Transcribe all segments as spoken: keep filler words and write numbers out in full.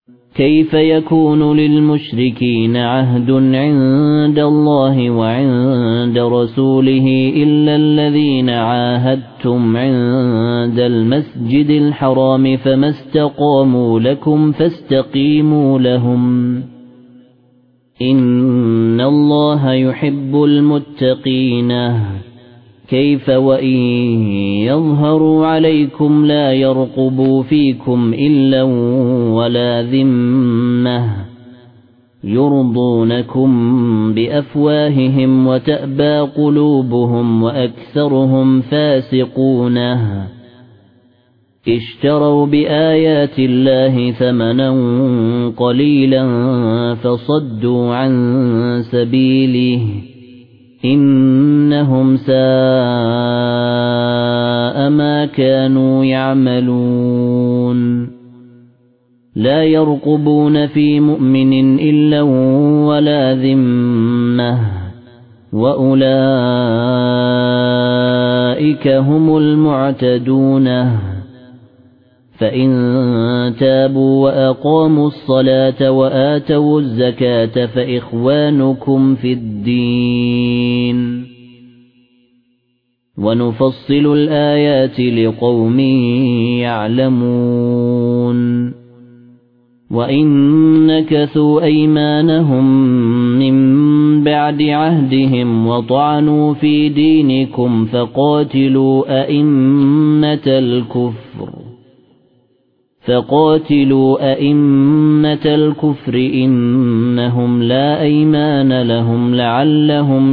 كيف يكون للمشركين عهد عند الله وعند رسوله إلا الذين عاهدتم عند المسجد الحرام فما استقاموا لكم فاستقيموا لهم إن الله يحب المتقين كيف وإن يظهروا عليكم لا يرقبوا فيكم إلا ولا ذمة يرضونكم بأفواههم وتأبى قلوبهم وأكثرهم فاسقون اشتروا بآيات الله ثمنا قليلا فصدوا عن سبيله إنهم ساء ما كانوا يعملون لا يرقبون في مؤمن إلا ولا ذمة وأولئك هم المعتدون فإن تابوا وأقاموا الصلاة وآتوا الزكاة فإخوانكم في الدين ونفصل الآيات لقوم يعلمون وإن نكثوا أيمانهم من بعد عهدهم وطعنوا في دينكم فقاتلوا أئمة الكفر فقاتلوا أئمة الكفر إنهم لا أيمان لهم لعلهم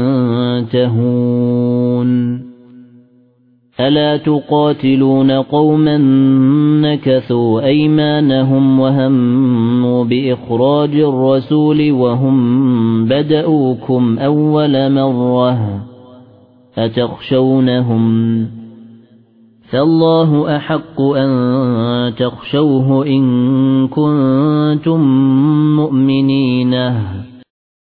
ينتهون ألا تقاتلون قوما نكثوا أيمانهم وهموا بإخراج الرسول وهم بدؤوكم أول مرة أتخشونهم فالله أحق أن تخشوه إن كنتم مؤمنين